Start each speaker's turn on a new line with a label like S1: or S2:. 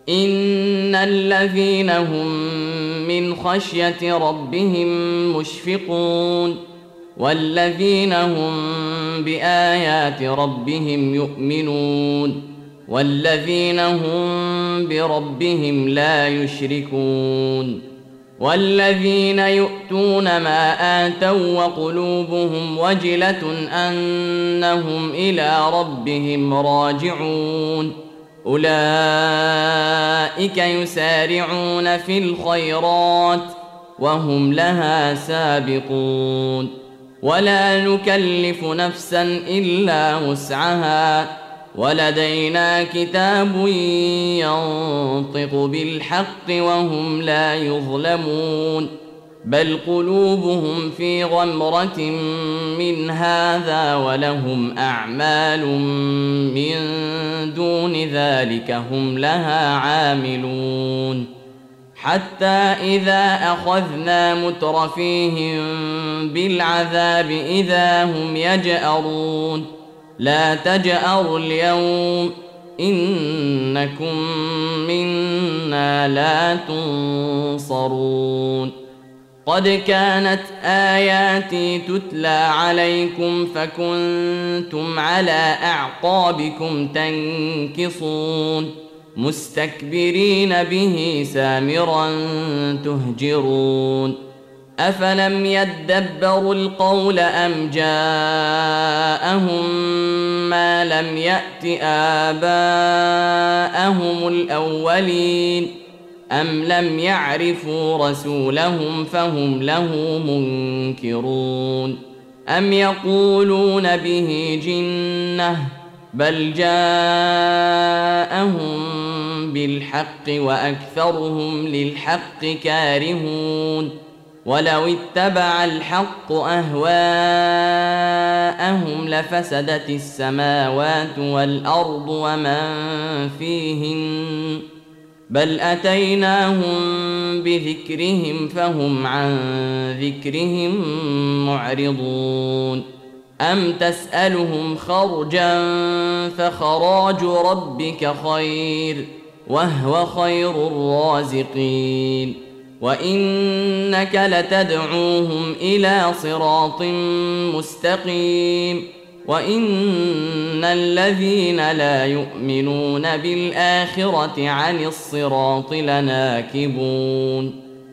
S1: إن الذين هم من خشية ربهم مشفقون والذين هم بآيات ربهم يؤمنون والذين هم بربهم لا يشركون والذين يؤتون ما آتوا وقلوبهم وجلة أنهم إلى ربهم راجعون أولئك يسارعون في الخيرات وهم لها سابقون ولا نكلف نفسا إلا وسعها ولدينا كتاب ينطق بالحق وهم لا يظلمون بل قلوبهم في غمرة من هذا ولهم أعمال من دون ذلك هم لها عاملون حتى إذا أخذنا مترفيهم بالعذاب إذا هم يجأرون لا تجأروا اليوم إنكم منا لا تنصرون قد كانت آياتي تتلى عليكم فكنتم على أعقابكم تنكصون مستكبرين به سامرا تهجرون أفلم يدبروا القول أم جاءهم ما لم يأت آباءهم الأولين أم لم يعرفوا رسولهم فهم له منكرون أم يقولون به جنة بل جاءهم بالحق وأكثرهم للحق كارهون ولو اتبع الحق أهواءهم لفسدت السماوات والأرض ومن فيهن بل أتيناهم بذكرهم فهم عن ذكرهم معرضون أم تسألهم خرجا فخراج ربك خير وهو خير الرازقين وإنك لتدعوهم إلى صراط مستقيم وإن الذين لا يؤمنون بالآخرة عن الصراط لناكبون